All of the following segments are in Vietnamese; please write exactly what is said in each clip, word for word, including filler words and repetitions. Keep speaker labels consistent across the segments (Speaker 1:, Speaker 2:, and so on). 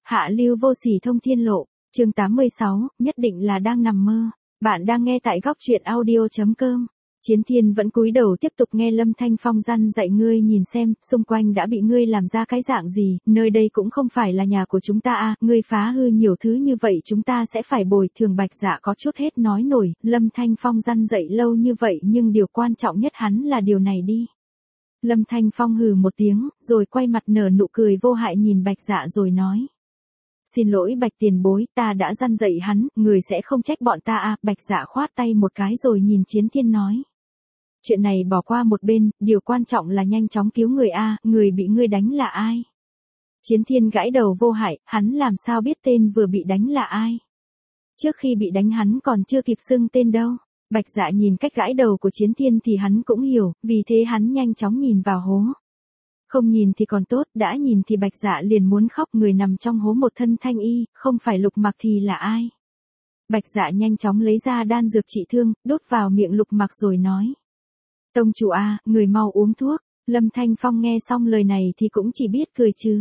Speaker 1: Hạ lưu vô sỉ thông thiên lộ, chương tám mươi sáu, nhất định là đang nằm mơ. Bạn đang nghe tại góc truyện audio chấm com. Chiến Thiên vẫn cúi đầu tiếp tục nghe Lâm Thanh Phong răn dạy ngươi nhìn xem, xung quanh đã bị ngươi làm ra cái dạng gì, nơi đây cũng không phải là nhà của chúng ta à, ngươi phá hư nhiều thứ như vậy chúng ta sẽ phải bồi thường. Bạch Dạ có chút hết nói nổi, Lâm Thanh Phong răn dạy lâu như vậy nhưng điều quan trọng nhất hắn là điều này đi. Lâm Thanh Phong hừ một tiếng, rồi quay mặt nở nụ cười vô hại nhìn Bạch Dạ rồi nói. Xin lỗi Bạch tiền bối, ta đã răn dạy hắn, người sẽ không trách bọn ta à, Bạch Dạ khoát tay một cái rồi nhìn Chiến Thiên nói. Chuyện này bỏ qua một bên, điều quan trọng là nhanh chóng cứu người a, người bị ngươi đánh là ai? Chiến Thiên gãi đầu vô hại, hắn làm sao biết tên vừa bị đánh là ai? Trước khi bị đánh hắn còn chưa kịp xưng tên đâu. Bạch Dạ nhìn cách gãi đầu của Chiến Thiên thì hắn cũng hiểu, vì thế hắn nhanh chóng nhìn vào hố. Không nhìn thì còn tốt, đã nhìn thì Bạch Dạ liền muốn khóc, người nằm trong hố một thân thanh y, không phải Lục Mặc thì là ai? Bạch Dạ nhanh chóng lấy ra đan dược trị thương, đốt vào miệng Lục Mặc rồi nói. Tông chủ a, người mau uống thuốc. Lâm Thanh Phong nghe xong lời này thì cũng chỉ biết cười trừ.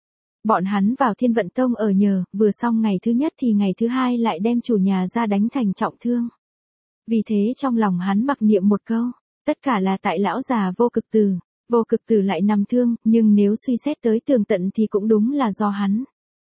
Speaker 1: Bọn hắn vào Thiên Vận Tông ở nhờ, vừa xong ngày thứ nhất thì ngày thứ hai lại đem chủ nhà ra đánh thành trọng thương. Vì thế trong lòng hắn mặc niệm một câu, tất cả là tại lão già Vô Cực Tử. Vô Cực Tử lại nằm thương, nhưng nếu suy xét tới tường tận thì cũng đúng là do hắn.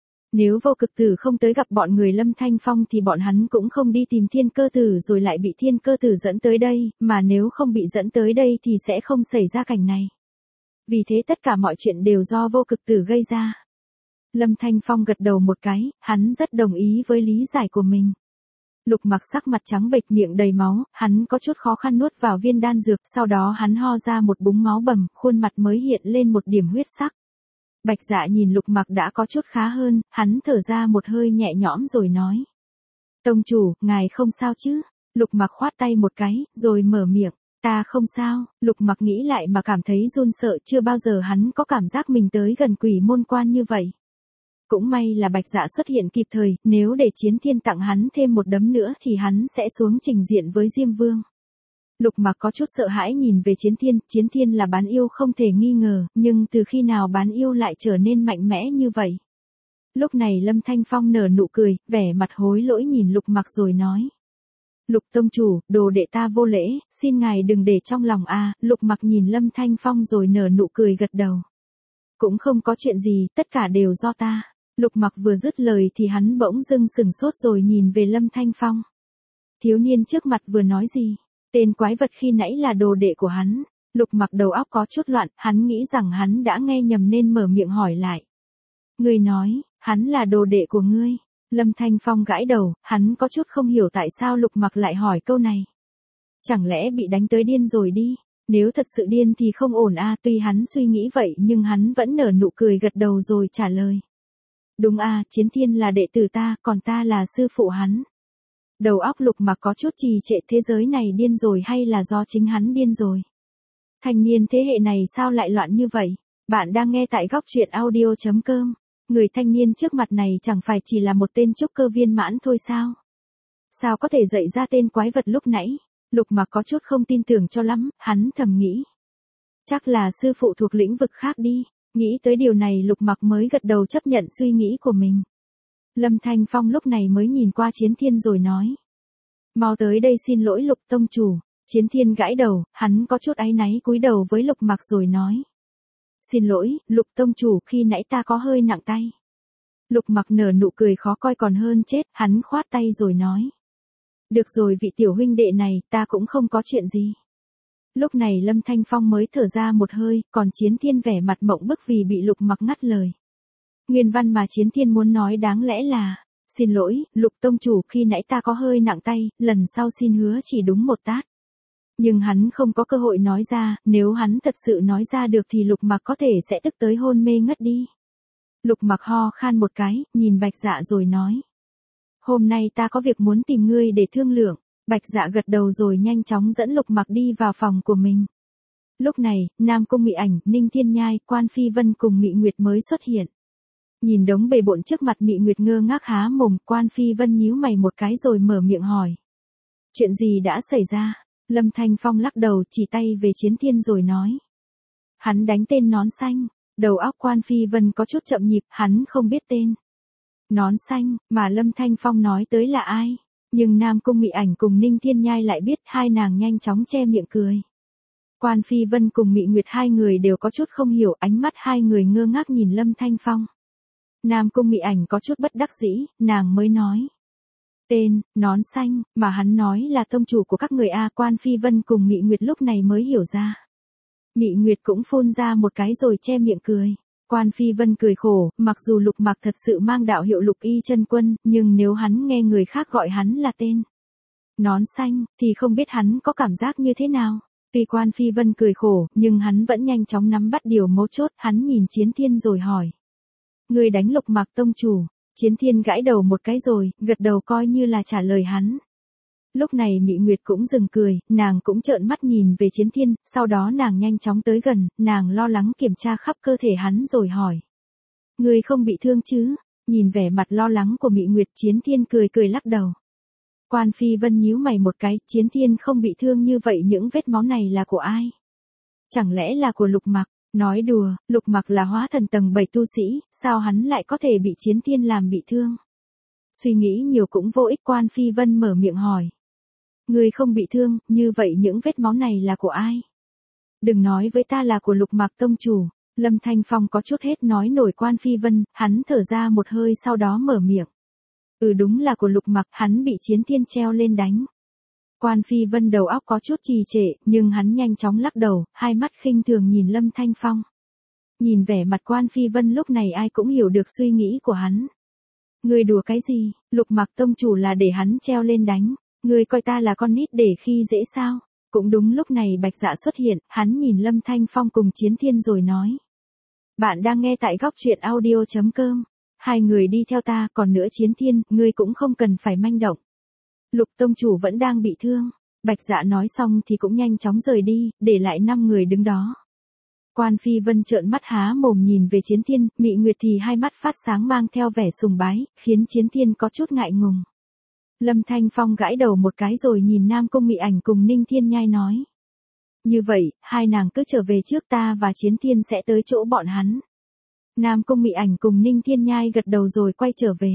Speaker 1: Nếu Vô Cực Tử không tới gặp bọn người Lâm Thanh Phong thì bọn hắn cũng không đi tìm Thiên Cơ Tử rồi lại bị Thiên Cơ Tử dẫn tới đây, mà nếu không bị dẫn tới đây thì sẽ không xảy ra cảnh này. Vì thế tất cả mọi chuyện đều do Vô Cực Tử gây ra. Lâm Thanh Phong gật đầu một cái, hắn rất đồng ý với lý giải của mình. Lục Mặc sắc mặt trắng bệch, miệng đầy máu, hắn có chút khó khăn nuốt vào viên đan dược, sau đó hắn ho ra một búng máu bầm, khuôn mặt mới hiện lên một điểm huyết sắc. Bạch Dạ nhìn Lục Mặc đã có chút khá hơn, hắn thở ra một hơi nhẹ nhõm rồi nói. Tông chủ, ngài không sao chứ? Lục Mặc khoát tay một cái, rồi mở miệng. Ta không sao. Lục Mặc nghĩ lại mà cảm thấy run sợ, chưa bao giờ hắn có cảm giác mình tới gần quỷ môn quan như vậy. Cũng may là Bạch Dạ xuất hiện kịp thời, nếu để Chiến Thiên tặng hắn thêm một đấm nữa thì hắn sẽ xuống trình diện với Diêm Vương. Lục Mặc có chút sợ hãi nhìn về Chiến Thiên, Chiến Thiên là bán yêu không thể nghi ngờ, nhưng từ khi nào bán yêu lại trở nên mạnh mẽ như vậy? Lúc này Lâm Thanh Phong nở nụ cười, vẻ mặt hối lỗi nhìn Lục Mặc rồi nói. Lục tông chủ, đồ đệ ta vô lễ, xin ngài đừng để trong lòng a. Lục Mặc nhìn Lâm Thanh Phong rồi nở nụ cười gật đầu. Cũng không có chuyện gì, tất cả đều do ta. Lục Mặc vừa dứt lời thì hắn bỗng dưng sừng sốt rồi nhìn về Lâm Thanh Phong. Thiếu niên trước mặt vừa nói gì? Tên quái vật khi nãy là đồ đệ của hắn. Lục Mặc đầu óc có chút loạn, hắn nghĩ rằng hắn đã nghe nhầm nên mở miệng hỏi lại. Ngươi nói, hắn là đồ đệ của ngươi. Lâm Thanh Phong gãi đầu, hắn có chút không hiểu tại sao Lục Mặc lại hỏi câu này. Chẳng lẽ bị đánh tới điên rồi đi? Nếu thật sự điên thì không ổn a. Tuy hắn suy nghĩ vậy nhưng hắn vẫn nở nụ cười gật đầu rồi trả lời. Đúng a, Chiến Thiên là đệ tử ta, còn ta là sư phụ hắn. Đầu óc Lục Mặc có chút trì trệ, thế giới này điên rồi hay là do chính hắn điên rồi? Thanh niên thế hệ này sao lại loạn như vậy? Bạn đang nghe tại góc truyện audio chấm com. Người thanh niên trước mặt này chẳng phải chỉ là một tên trúc cơ viên mãn thôi sao? Sao có thể dạy ra tên quái vật lúc nãy? Lục Mặc có chút không tin tưởng cho lắm, hắn thầm nghĩ. Chắc là sư phụ thuộc lĩnh vực khác đi. Nghĩ tới điều này Lục Mặc mới gật đầu chấp nhận suy nghĩ của mình. Lâm Thanh Phong lúc này mới nhìn qua Chiến Thiên rồi nói. Mau tới đây xin lỗi Lục tông chủ. Chiến Thiên gãi đầu, hắn có chút áy náy cúi đầu với Lục Mặc rồi nói. Xin lỗi, Lục tông chủ, khi nãy ta có hơi nặng tay. Lục Mặc nở nụ cười khó coi còn hơn chết, hắn khoát tay rồi nói. Được rồi vị tiểu huynh đệ này, ta cũng không có chuyện gì. Lúc này Lâm Thanh Phong mới thở ra một hơi, còn Chiến Thiên vẻ mặt mộng bức vì bị Lục Mặc ngắt lời. Nguyên văn mà Chiến Thiên muốn nói đáng lẽ là, xin lỗi, Lục tông chủ, khi nãy ta có hơi nặng tay, lần sau xin hứa chỉ đúng một tát. Nhưng hắn không có cơ hội nói ra, nếu hắn thật sự nói ra được thì Lục Mặc có thể sẽ tức tới hôn mê ngất đi. Lục Mặc ho khan một cái, nhìn Bạch Dạ rồi nói. Hôm nay ta có việc muốn tìm ngươi để thương lượng. Bạch Dạ gật đầu rồi nhanh chóng dẫn Lục Mặc đi vào phòng của mình. Lúc này, Nam Cung Mị Ảnh, Ninh Thiên Nhai, Quan Phi Vân cùng Mị Nguyệt mới xuất hiện. Nhìn đống bề bộn trước mặt Mị Nguyệt ngơ ngác há mồm, Quan Phi Vân nhíu mày một cái rồi mở miệng hỏi. Chuyện gì đã xảy ra? Lâm Thanh Phong lắc đầu chỉ tay về Chiến Thiên rồi nói. Hắn đánh tên nón xanh. Đầu óc Quan Phi Vân có chút chậm nhịp, hắn không biết tên. Nón xanh, mà Lâm Thanh Phong nói tới là ai? Nhưng Nam Cung Mị Ảnh cùng Ninh Thiên Nhai lại biết, hai nàng nhanh chóng che miệng cười. Quan Phi Vân cùng Mị Nguyệt hai người đều có chút không hiểu, ánh mắt hai người ngơ ngác nhìn Lâm Thanh Phong. Nam Cung Mị Ảnh có chút bất đắc dĩ, nàng mới nói. Tên, nón xanh, mà hắn nói là tông chủ của các người A. Quan Phi Vân cùng Mị Nguyệt lúc này mới hiểu ra. Mị Nguyệt cũng phun ra một cái rồi che miệng cười. Quan Phi Vân cười khổ, mặc dù Lục Mặc thật sự mang đạo hiệu Lục Y Chân Quân, nhưng nếu hắn nghe người khác gọi hắn là tên nón xanh, thì không biết hắn có cảm giác như thế nào. Tuy Quan Phi Vân cười khổ, nhưng hắn vẫn nhanh chóng nắm bắt điều mấu chốt, hắn nhìn Chiến Thiên rồi hỏi. Người đánh Lục Mặc tông chủ. Chiến Thiên gãi đầu một cái rồi, gật đầu coi như là trả lời hắn. Lúc này Mị Nguyệt cũng dừng cười, nàng cũng trợn mắt nhìn về Chiến Thiên, sau đó nàng nhanh chóng tới gần, nàng lo lắng kiểm tra khắp cơ thể hắn rồi hỏi. Người không bị thương chứ? Nhìn vẻ mặt lo lắng của Mị Nguyệt, Chiến Thiên cười cười lắc đầu. Quan Phi Vân nhíu mày một cái, Chiến Thiên không bị thương như vậy, những vết máu này là của ai? Chẳng lẽ là của Lục Mặc? Nói đùa, Lục Mặc là hóa thần tầng bảy tu sĩ, sao hắn lại có thể bị Chiến Thiên làm bị thương? Suy nghĩ nhiều cũng vô ích, Quan Phi Vân mở miệng hỏi. Người không bị thương, như vậy những vết máu này là của ai? Đừng nói với ta là của Lục Mặc tông chủ. Lâm Thanh Phong có chút hết nói nổi Quan Phi Vân, hắn thở ra một hơi sau đó mở miệng. Ừ, đúng là của Lục Mặc, hắn bị Chiến Thiên treo lên đánh. Quan Phi Vân đầu óc có chút trì trệ, nhưng hắn nhanh chóng lắc đầu, hai mắt khinh thường nhìn Lâm Thanh Phong. Nhìn vẻ mặt Quan Phi Vân lúc này ai cũng hiểu được suy nghĩ của hắn. Người đùa cái gì, Lục Mặc tông chủ là để hắn treo lên đánh. Người coi ta là con nít để khi dễ sao? Cũng đúng lúc này Bạch Dạ xuất hiện, hắn nhìn Lâm Thanh Phong cùng Chiến Thiên rồi nói. Bạn đang nghe tại góc truyện audio chấm com. Hai người đi theo ta, còn nữa Chiến Thiên, ngươi cũng không cần phải manh động. Lục tông chủ vẫn đang bị thương. Bạch Dạ nói xong thì cũng nhanh chóng rời đi, để lại năm người đứng đó. Quan Phi Vân trợn mắt há mồm nhìn về Chiến Thiên, Mị Nguyệt thì hai mắt phát sáng mang theo vẻ sùng bái, khiến Chiến Thiên có chút ngại ngùng. Lâm Thanh Phong gãi đầu một cái rồi nhìn Nam Cung Mị Ảnh cùng Ninh Thiên Nhai nói. Như vậy, hai nàng cứ trở về trước, ta và Chiến Thiên sẽ tới chỗ bọn hắn. Nam Cung Mị Ảnh cùng Ninh Thiên Nhai gật đầu rồi quay trở về.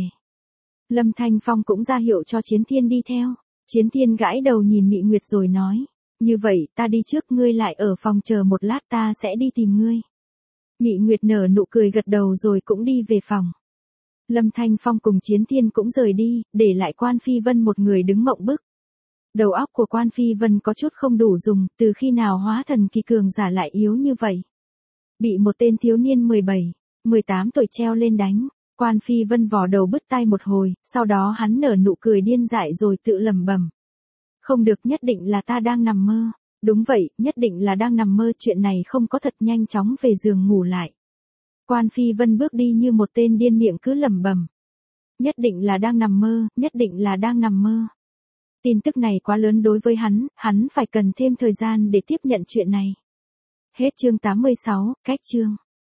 Speaker 1: Lâm Thanh Phong cũng ra hiệu cho Chiến Thiên đi theo. Chiến Thiên gãi đầu nhìn Mị Nguyệt rồi nói. Như vậy, ta đi trước, ngươi lại ở phòng chờ một lát, ta sẽ đi tìm ngươi. Mị Nguyệt nở nụ cười gật đầu rồi cũng đi về phòng. Lâm Thanh Phong cùng Chiến Thiên cũng rời đi, để lại Quan Phi Vân một người đứng mộng bức. Đầu óc của Quan Phi Vân có chút không đủ dùng, từ khi nào hóa thần kỳ cường giả lại yếu như vậy. Bị một tên thiếu niên mười bảy, mười tám tuổi treo lên đánh, Quan Phi Vân vò đầu bứt tai một hồi, sau đó hắn nở nụ cười điên dại rồi tự lẩm bẩm. Không được, nhất định là ta đang nằm mơ. Đúng vậy, nhất định là đang nằm mơ, chuyện này không có thật, nhanh chóng về giường ngủ lại. Quan Phi Vân bước đi như một tên điên, miệng cứ lẩm bẩm. Nhất định là đang nằm mơ, nhất định là đang nằm mơ. Tin tức này quá lớn đối với hắn, hắn phải cần thêm thời gian để tiếp nhận chuyện này. Hết chương tám mươi sáu, cách chương.